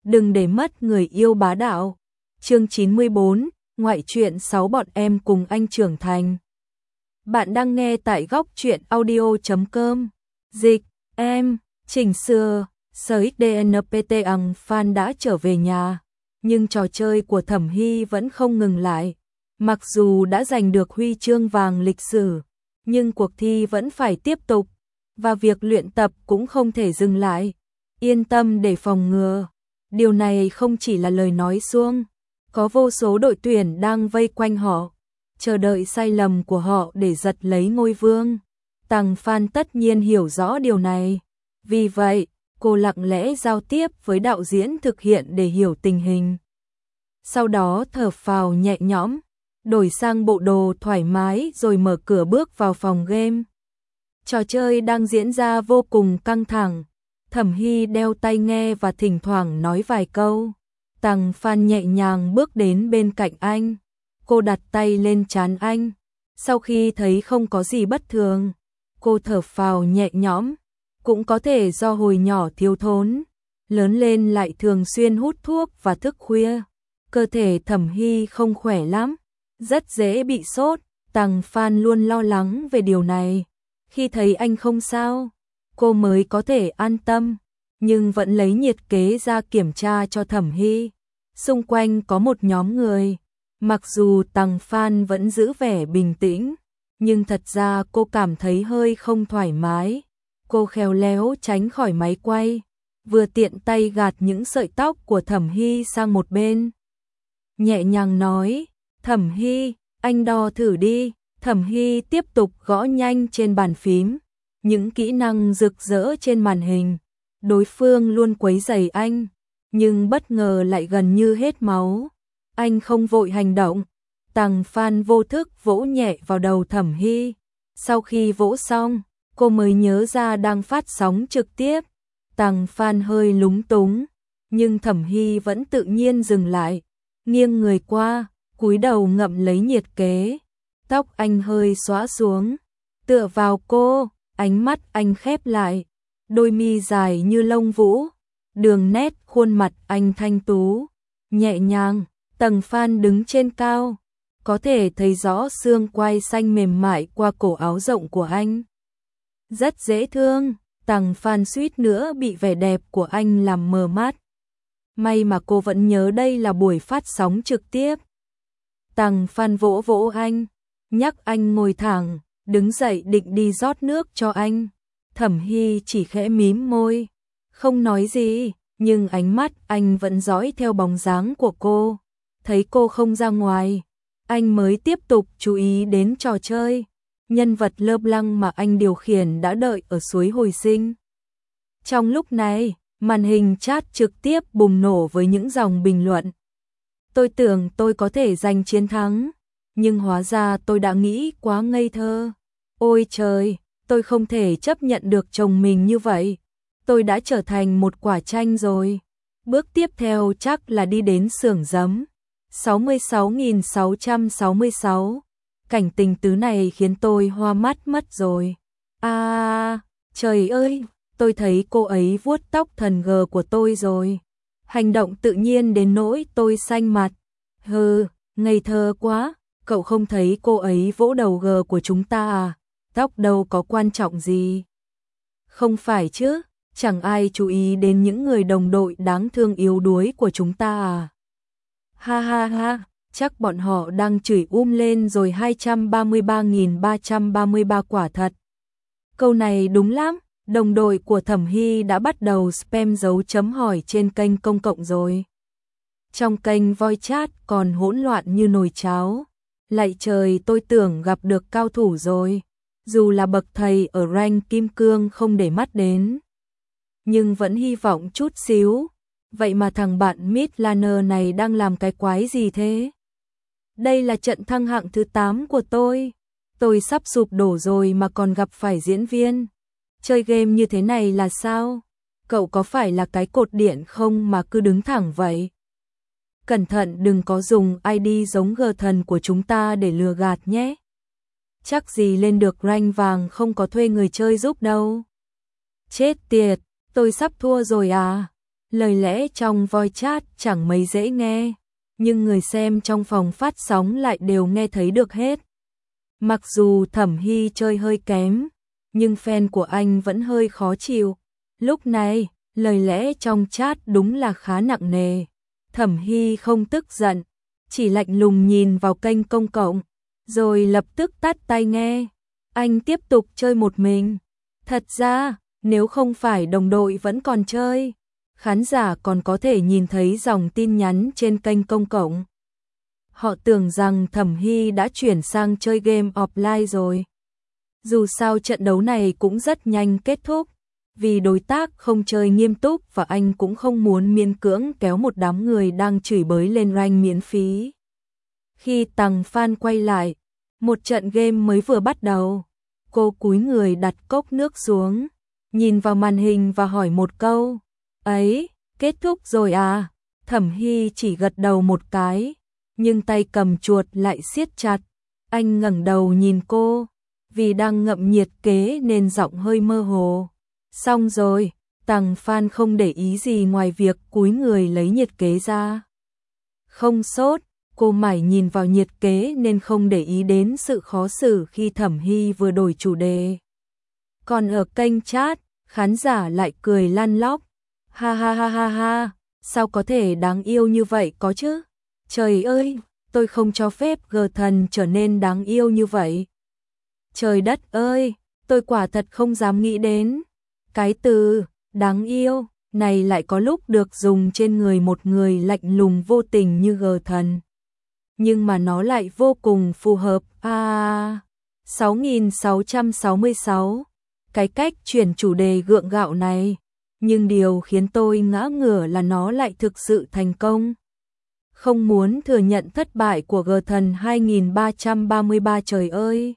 đừng để mất người yêu bá đạo. Chương 94, ngoại truyện 6 bọn em cùng anh trưởng thành. Bạn đang nghe tại góc truyện audio.com. Dịch, em, chỉnh sửa, sới DNPT ằng fan đã trở về nhà, nhưng trò chơi của Thẩm Hy vẫn không ngừng lại. Mặc dù đã giành được huy chương vàng lịch sử, nhưng cuộc thi vẫn phải tiếp tục, và việc luyện tập cũng không thể dừng lại. Yên tâm để phòng ngừa. Điều này không chỉ là lời nói suông, có vô số đội tuyển đang vây quanh họ, chờ đợi sai lầm của họ để giật lấy ngôi vương. Tằng Phan tất nhiên hiểu rõ điều này, vì vậy cô lặng lẽ giao tiếp với đạo diễn thực hiện để hiểu tình hình. Sau đó thở phào nhẹ nhõm, đổi sang bộ đồ thoải mái rồi mở cửa bước vào phòng game. Trò chơi đang diễn ra vô cùng căng thẳng. Thẩm Hy đeo tai nghe và thỉnh thoảng nói vài câu. Tằng Phan nhẹ nhàng bước đến bên cạnh anh. Cô đặt tay lên trán anh. Sau khi thấy không có gì bất thường, cô thở phào nhẹ nhõm. Cũng có thể do hồi nhỏ thiếu thốn, lớn lên lại thường xuyên hút thuốc và thức khuya. Cơ thể Thẩm Hy không khỏe lắm, rất dễ bị sốt. Tằng Phan luôn lo lắng về điều này. Khi thấy anh không sao, cô mới có thể an tâm, nhưng vẫn lấy nhiệt kế ra kiểm tra cho Thẩm Hy. Xung quanh có một nhóm người, mặc dù Tằng Phan vẫn giữ vẻ bình tĩnh, nhưng thật ra cô cảm thấy hơi không thoải mái. Cô khéo léo tránh khỏi máy quay, vừa tiện tay gạt những sợi tóc của Thẩm Hy sang một bên. Nhẹ nhàng nói, Thẩm Hy, anh đo thử đi. Thẩm Hy tiếp tục gõ nhanh trên bàn phím, những kỹ năng rực rỡ trên màn hình. Đối phương luôn quấy rầy anh, nhưng bất ngờ lại gần như hết máu. Anh không vội hành động. Tằng Phan vô thức vỗ nhẹ vào đầu Thẩm Hy. Sau khi vỗ xong, cô mới nhớ ra đang phát sóng trực tiếp. Tằng Phan hơi lúng túng, nhưng Thẩm Hy vẫn tự nhiên dừng lại, nghiêng người qua, cúi đầu ngậm lấy nhiệt kế. Tóc anh hơi xõa xuống, tựa vào cô, ánh mắt anh khép lại, đôi mi dài như lông vũ, đường nét khuôn mặt anh thanh tú, nhẹ nhàng. Tằng Phan đứng trên cao, có thể thấy rõ xương quai xanh mềm mại qua cổ áo rộng của anh. Rất dễ thương. Tằng Phan suýt nữa bị vẻ đẹp của anh làm mờ mắt. May mà cô vẫn nhớ đây là buổi phát sóng trực tiếp. Tằng Phan vỗ vỗ anh, nhắc anh ngồi thẳng, đứng dậy định đi rót nước cho anh. Thẩm Hy chỉ khẽ mím môi, không nói gì, nhưng ánh mắt anh vẫn dõi theo bóng dáng của cô. Thấy cô không ra ngoài, anh mới tiếp tục chú ý đến trò chơi. Nhân vật Lơ Blanc mà anh điều khiển đã đợi ở suối hồi sinh. Trong lúc này, màn hình chat trực tiếp bùng nổ với những dòng bình luận. Tôi tưởng tôi có thể giành chiến thắng, nhưng hóa ra tôi đã nghĩ quá ngây thơ. Ôi trời, tôi không thể chấp nhận được chồng mình như vậy. Tôi đã trở thành một quả chanh rồi. Bước tiếp theo chắc là đi đến xưởng giấm. 66.666. Cảnh tình tứ này khiến tôi hoa mắt mất rồi. Trời ơi, tôi thấy cô ấy vuốt tóc thần gờ của tôi rồi. Hành động tự nhiên đến nỗi tôi xanh mặt. Hừ, ngây thơ quá, cậu không thấy cô ấy vỗ đầu gờ của chúng ta à? Tóc đâu có quan trọng gì. Không phải chứ, chẳng ai chú ý đến những người đồng đội đáng thương yếu đuối của chúng ta à? Ha ha ha. Chắc bọn họ đang chửi lên rồi. 233.333 quả thật. Câu này đúng lắm, đồng đội của Thẩm Hy đã bắt đầu spam dấu chấm hỏi trên kênh công cộng rồi. Trong kênh voice chat còn hỗn loạn như nồi cháo. Lạy trời, tôi tưởng gặp được cao thủ rồi. Dù là bậc thầy ở rank kim cương không để mắt đến, nhưng vẫn hy vọng chút xíu. Vậy mà thằng bạn Midlaner này đang làm cái quái gì thế? Đây là trận thăng hạng thứ 8 của tôi. Tôi sắp sụp đổ rồi mà còn gặp phải diễn viên. Chơi game như thế này là sao? Cậu có phải là cái cột điện không mà cứ đứng thẳng vậy? Cẩn thận đừng có dùng ID giống gờ thần của chúng ta để lừa gạt nhé. Chắc gì lên được rank vàng không có thuê người chơi giúp đâu. Chết tiệt, tôi sắp thua rồi à? Lời lẽ trong voice chat chẳng mấy dễ nghe, nhưng người xem trong phòng phát sóng lại đều nghe thấy được hết. Mặc dù Thẩm Hy chơi hơi kém, nhưng fan của anh vẫn hơi khó chịu. Lúc này, lời lẽ trong chat đúng là khá nặng nề. Thẩm Hy không tức giận, chỉ lạnh lùng nhìn vào kênh công cộng, rồi lập tức tắt tai nghe. Anh tiếp tục chơi một mình. Thật ra, nếu không phải đồng đội vẫn còn chơi, khán giả còn có thể nhìn thấy dòng tin nhắn trên kênh công cộng. Họ tưởng rằng Thẩm Hy đã chuyển sang chơi game offline rồi. Dù sao trận đấu này cũng rất nhanh kết thúc, vì đối tác không chơi nghiêm túc và anh cũng không muốn miễn cưỡng kéo một đám người đang chửi bới lên rank miễn phí. Khi Tằng Phan quay lại, một trận game mới vừa bắt đầu. Cô cúi người đặt cốc nước xuống, nhìn vào màn hình và hỏi một câu. Ấy, kết thúc rồi à? Thẩm Hy chỉ gật đầu một cái, nhưng tay cầm chuột lại siết chặt. Anh ngẩng đầu nhìn cô, vì đang ngậm nhiệt kế nên giọng hơi mơ hồ. Xong rồi, Tằng Phan không để ý gì ngoài việc cúi người lấy nhiệt kế ra. Không sốt, cô mải nhìn vào nhiệt kế nên không để ý đến sự khó xử khi Thẩm Hy vừa đổi chủ đề. Còn ở kênh chat, khán giả lại cười lăn lóc. Ha ha ha ha ha, sao có thể đáng yêu như vậy có chứ? Trời ơi, tôi không cho phép gờ thần trở nên đáng yêu như vậy. Trời đất ơi, tôi quả thật không dám nghĩ đến. Cái từ, đáng yêu, này lại có lúc được dùng trên người một người lạnh lùng vô tình như gờ thần. Nhưng mà nó lại vô cùng phù hợp. 6666, cái cách chuyển chủ đề gượng gạo này. Nhưng điều khiến tôi ngã ngửa là nó lại thực sự thành công. Không muốn thừa nhận thất bại của gờ thần 2333 trời ơi.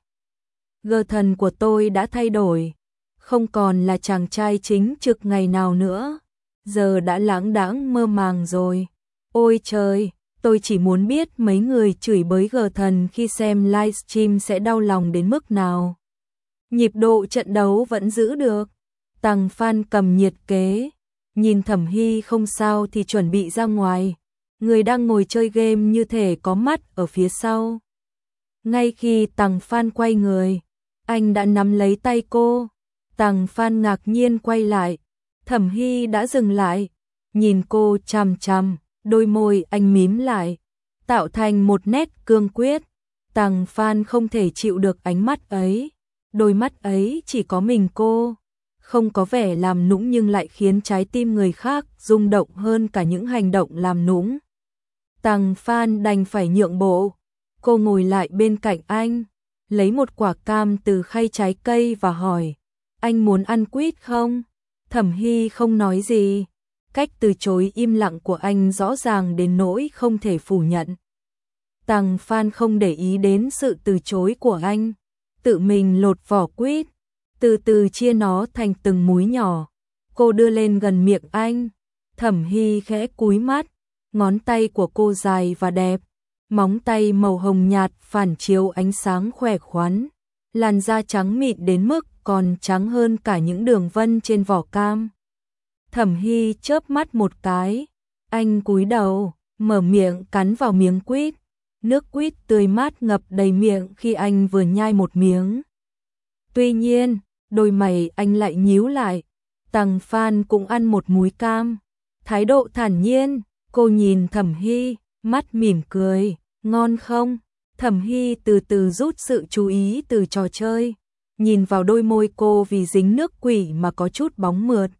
Gờ thần của tôi đã thay đổi. Không còn là chàng trai chính trực ngày nào nữa. Giờ đã lãng đãng mơ màng rồi. Ôi trời, tôi chỉ muốn biết mấy người chửi bới gờ thần khi xem livestream sẽ đau lòng đến mức nào. Nhịp độ trận đấu vẫn giữ được. Tằng Phan cầm nhiệt kế, nhìn Thẩm Hy không sao thì chuẩn bị ra ngoài. Người đang ngồi chơi game như thể có mắt ở phía sau. Ngay khi Tằng Phan quay người, anh đã nắm lấy tay cô. Tằng Phan ngạc nhiên quay lại. Thẩm Hy đã dừng lại, nhìn cô chằm chằm, đôi môi anh mím lại, tạo thành một nét cương quyết. Tằng Phan không thể chịu được ánh mắt ấy. Đôi mắt ấy chỉ có mình cô. Không có vẻ làm nũng nhưng lại khiến trái tim người khác rung động hơn cả những hành động làm nũng. Tằng Phan đành phải nhượng bộ. Cô ngồi lại bên cạnh anh, lấy một quả cam từ khay trái cây và hỏi, anh muốn ăn quýt không? Thẩm Hy không nói gì. Cách từ chối im lặng của anh rõ ràng đến nỗi không thể phủ nhận. Tằng Phan không để ý đến sự từ chối của anh, tự mình lột vỏ quýt, từ từ chia nó thành từng múi nhỏ. Cô đưa lên gần miệng anh. Thẩm Hy khẽ cúi mắt, ngón tay của cô dài và đẹp, móng tay màu hồng nhạt phản chiếu ánh sáng khỏe khoắn, làn da trắng mịn đến mức còn trắng hơn cả những đường vân trên vỏ cam. Thẩm Hy chớp mắt một cái, anh cúi đầu, mở miệng cắn vào miếng quýt. Nước quýt tươi mát ngập đầy miệng khi anh vừa nhai một miếng. Tuy nhiên, đôi mày anh lại nhíu lại. Tằng Phan cũng ăn một múi cam. Thái độ thản nhiên, cô nhìn Thẩm Hy, mắt mỉm cười, ngon không? Thẩm Hy từ từ rút sự chú ý từ trò chơi, nhìn vào đôi môi cô vì dính nước quỷ mà có chút bóng mượt.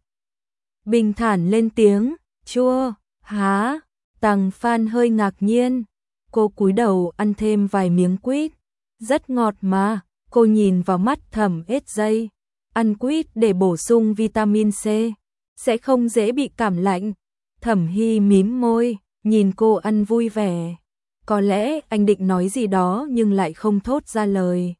Bình thản lên tiếng, chua, há? Tằng Phan hơi ngạc nhiên. Cô cúi đầu ăn thêm vài miếng quýt. Rất ngọt mà, cô nhìn vào mắt Thẩm SJ. Ăn quýt để bổ sung vitamin C, sẽ không dễ bị cảm lạnh. Thẩm Hy mím môi, nhìn cô ăn vui vẻ. Có lẽ anh định nói gì đó nhưng lại không thốt ra lời.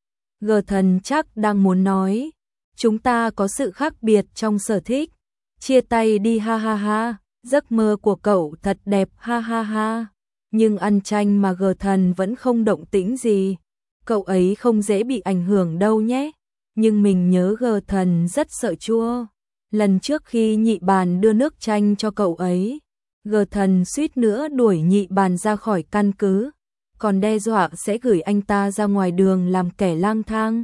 Gờ thần chắc đang muốn nói, chúng ta có sự khác biệt trong sở thích. Chia tay đi ha ha ha, giấc mơ của cậu thật đẹp ha ha ha. Nhưng ăn chanh mà gờ thần vẫn không động tĩnh gì. Cậu ấy không dễ bị ảnh hưởng đâu nhé. Nhưng mình nhớ gờ thần rất sợ chua. Lần trước khi Nhị Bàn đưa nước chanh cho cậu ấy, Gờ Thần suýt nữa đuổi Nhị Bàn ra khỏi căn cứ, còn đe dọa sẽ gửi anh ta ra ngoài đường làm kẻ lang thang.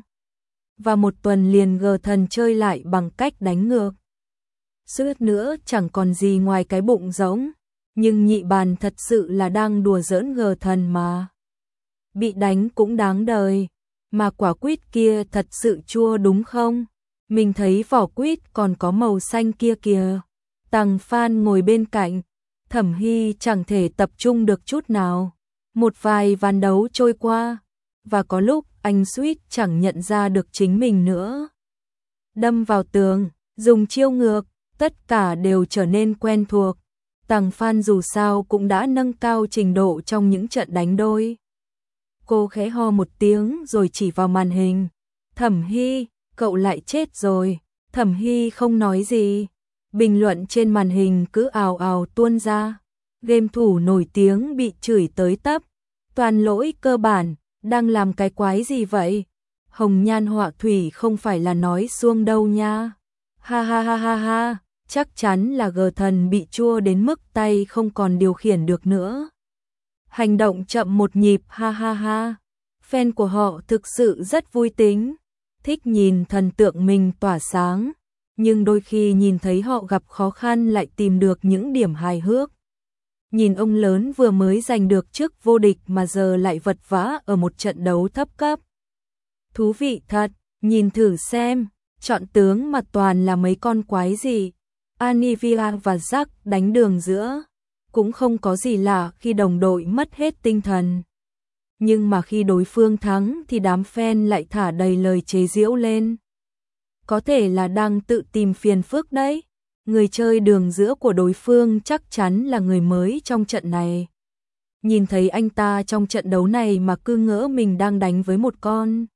Và một tuần liền Gờ Thần chơi lại bằng cách đánh ngược. Suýt nữa chẳng còn gì ngoài cái bụng rỗng, nhưng Nhị Bàn thật sự là đang đùa giỡn Gờ Thần mà. Bị đánh cũng đáng đời, mà quả quýt kia thật sự chua đúng không? Mình thấy vỏ quýt còn có màu xanh kia kìa. Tằng Phan ngồi bên cạnh, Thẩm Hy chẳng thể tập trung được chút nào. Một vài ván đấu trôi qua, và có lúc anh suýt chẳng nhận ra được chính mình nữa. Đâm vào tường, dùng chiêu ngược, tất cả đều trở nên quen thuộc. Tằng Phan dù sao cũng đã nâng cao trình độ trong những trận đánh đôi. Cô khẽ ho một tiếng rồi chỉ vào màn hình. Thẩm Hy, cậu lại chết rồi. Thẩm Hy không nói gì. Bình luận trên màn hình cứ ào ào tuôn ra. Game thủ nổi tiếng bị chửi tới tấp. Toàn lỗi cơ bản, đang làm cái quái gì vậy? Hồng nhan họa thủy không phải là nói suông đâu nha. Ha ha ha ha ha, chắc chắn là Gờ Thần bị chua đến mức tay không còn điều khiển được nữa. Hành động chậm một nhịp, ha ha ha. Fan của họ thực sự rất vui tính, thích nhìn thần tượng mình tỏa sáng, nhưng đôi khi nhìn thấy họ gặp khó khăn lại tìm được những điểm hài hước. Nhìn ông lớn vừa mới giành được chức vô địch mà giờ lại vật vã ở một trận đấu thấp cấp. Thú vị thật, nhìn thử xem, chọn tướng mà toàn là mấy con quái gì. Anivia và Jack đánh đường giữa. Cũng không có gì lạ khi đồng đội mất hết tinh thần. Nhưng mà khi đối phương thắng thì đám fan lại thả đầy lời chế giễu lên. Có thể là đang tự tìm phiền phức đấy. Người chơi đường giữa của đối phương chắc chắn là người mới trong trận này. Nhìn thấy anh ta trong trận đấu này mà cứ ngỡ mình đang đánh với một con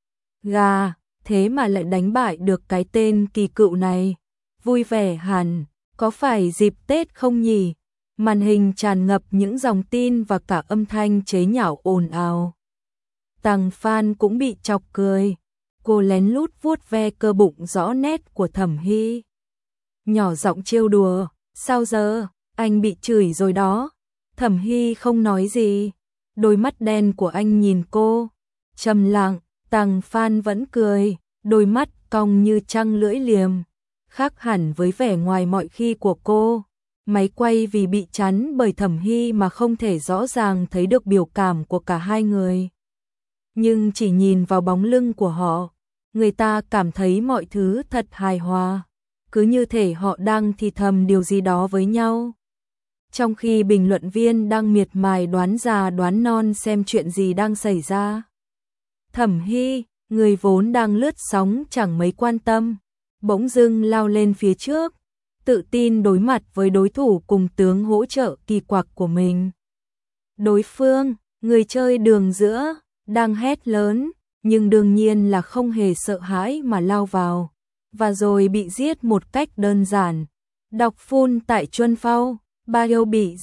gà, thế mà lại đánh bại được cái tên kỳ cựu này. Vui vẻ hẳn, có phải dịp Tết không nhỉ? Màn hình tràn ngập những dòng tin và cả âm thanh chế nhạo ồn ào. Tằng Phan cũng bị chọc cười. Cô lén lút vuốt ve cơ bụng rõ nét của Thẩm Hy. Nhỏ giọng trêu đùa, sao giờ, anh bị chửi rồi đó. Thẩm Hy không nói gì. Đôi mắt đen của anh nhìn cô, trầm lặng. Tằng Phan vẫn cười, đôi mắt cong như trăng lưỡi liềm, khác hẳn với vẻ ngoài mọi khi của cô. Máy quay vì bị chắn bởi Thẩm Hy mà không thể rõ ràng thấy được biểu cảm của cả hai người. Nhưng chỉ nhìn vào bóng lưng của họ, người ta cảm thấy mọi thứ thật hài hòa, cứ như thể họ đang thì thầm điều gì đó với nhau. Trong khi bình luận viên đang miệt mài đoán già đoán non xem chuyện gì đang xảy ra. Thẩm Hy, người vốn đang lướt sóng chẳng mấy quan tâm, bỗng dưng lao lên phía trước, tự tin đối mặt với đối thủ cùng tướng hỗ trợ kỳ quặc của mình. Đối phương, người chơi đường giữa, đang hét lớn, nhưng đương nhiên là không hề sợ hãi mà lao vào, và rồi bị giết một cách đơn giản. Đọc full tại Chuân Phao, Bio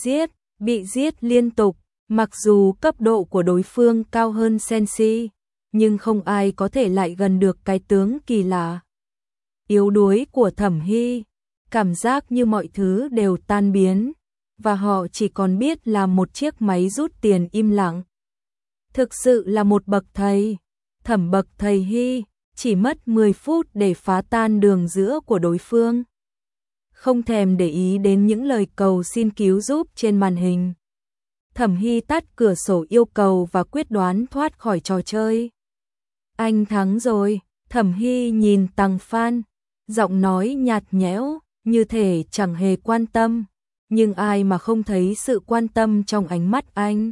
bị giết liên tục, mặc dù cấp độ của đối phương cao hơn Sensi, nhưng không ai có thể lại gần được cái tướng kỳ lạ yếu đuối của Thẩm Hy. Cảm giác như mọi thứ đều tan biến, và họ chỉ còn biết là một chiếc máy rút tiền im lặng. Thực sự là một bậc thầy. Thẩm bậc thầy Hy, chỉ mất 10 phút để phá tan đường giữa của đối phương. Không thèm để ý đến những lời cầu xin cứu giúp trên màn hình. Thẩm Hy tắt cửa sổ yêu cầu và quyết đoán thoát khỏi trò chơi. Anh thắng rồi. Thẩm Hy nhìn Tằng Phan, giọng nói nhạt nhẽo, như thể chẳng hề quan tâm, nhưng ai mà không thấy sự quan tâm trong ánh mắt anh.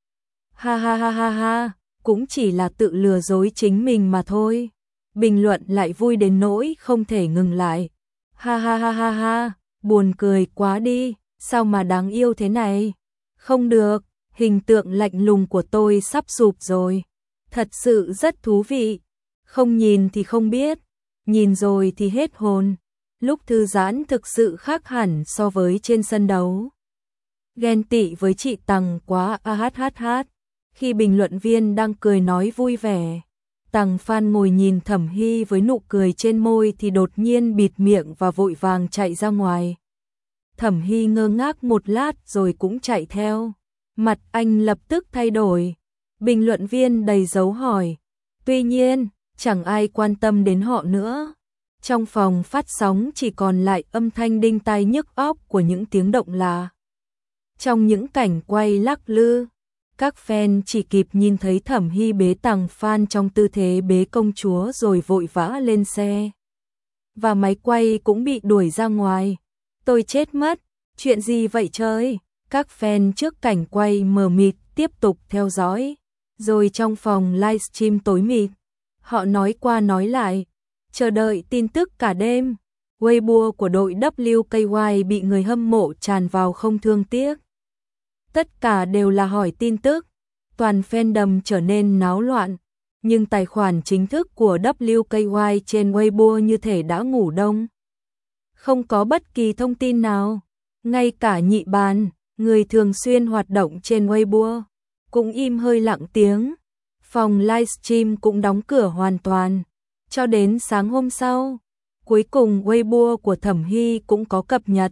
Ha ha ha ha ha, cũng chỉ là tự lừa dối chính mình mà thôi. Bình luận lại vui đến nỗi không thể ngừng lại. Ha ha ha ha ha, buồn cười quá đi, sao mà đáng yêu thế này? Không được, hình tượng lạnh lùng của tôi sắp sụp rồi. Thật sự rất thú vị. Không nhìn thì không biết, nhìn rồi thì hết hồn. Lúc thư giãn thực sự khác hẳn so với trên sân đấu. Ghen tị với chị Tằng quá, ah. Khi bình luận viên đang cười nói vui vẻ, Tằng Phan ngồi nhìn Thẩm Hy với nụ cười trên môi thì đột nhiên bịt miệng và vội vàng chạy ra ngoài. Thẩm Hy ngơ ngác một lát rồi cũng chạy theo. Mặt anh lập tức thay đổi. Bình luận viên đầy dấu hỏi. Tuy nhiên, chẳng ai quan tâm đến họ nữa. Trong phòng phát sóng chỉ còn lại âm thanh đinh tai nhức óc của những tiếng động lạ. Trong những cảnh quay lắc lư, các fan chỉ kịp nhìn thấy Thẩm Hy bế Tằng Phan trong tư thế bế công chúa rồi vội vã lên xe. Và máy quay cũng bị đuổi ra ngoài. Tôi chết mất, chuyện gì vậy trời? Các fan trước cảnh quay mờ mịt tiếp tục theo dõi. Rồi trong phòng livestream tối mịt, họ nói qua nói lại, chờ đợi tin tức cả đêm. Weibo của đội WKY bị người hâm mộ tràn vào không thương tiếc. Tất cả đều là hỏi tin tức, toàn fandom trở nên náo loạn, nhưng tài khoản chính thức của WKY trên Weibo như thể đã ngủ đông. Không có bất kỳ thông tin nào, ngay cả Nhị Bàn, người thường xuyên hoạt động trên Weibo, cũng im hơi lặng tiếng. Phòng livestream cũng đóng cửa hoàn toàn, cho đến sáng hôm sau. Cuối cùng Weibo của Thẩm Hy cũng có cập nhật.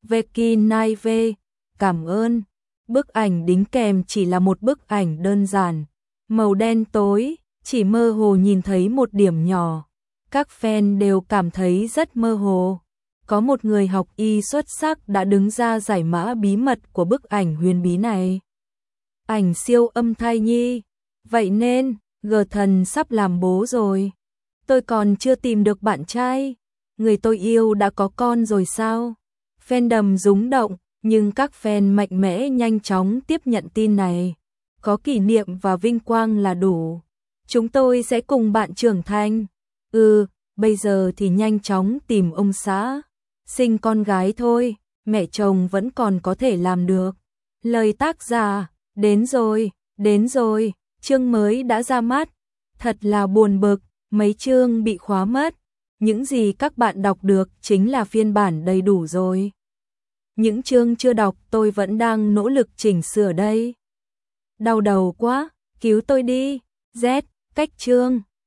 Vk9v, cảm ơn. Bức ảnh đính kèm chỉ là một bức ảnh đơn giản, màu đen tối, chỉ mơ hồ nhìn thấy một điểm nhỏ. Các fan đều cảm thấy rất mơ hồ. Có một người học y xuất sắc đã đứng ra giải mã bí mật của bức ảnh huyền bí này. Ảnh siêu âm thai nhi, vậy nên, G-Thần sắp làm bố rồi. Tôi còn chưa tìm được bạn trai, người tôi yêu đã có con rồi sao? Fandom rúng động, nhưng các fan mạnh mẽ nhanh chóng tiếp nhận tin này. Có kỷ niệm và vinh quang là đủ. Chúng tôi sẽ cùng bạn trưởng thành. Bây giờ thì nhanh chóng tìm ông xã. Sinh con gái thôi, mẹ chồng vẫn còn có thể làm được. Lời tác giả, đến rồi, chương mới đã ra mắt. Thật là buồn bực, mấy chương bị khóa mất. Những gì các bạn đọc được chính là phiên bản đầy đủ rồi. Những chương chưa đọc tôi vẫn đang nỗ lực chỉnh sửa đây. Đau đầu quá, cứu tôi đi. Z, cách chương.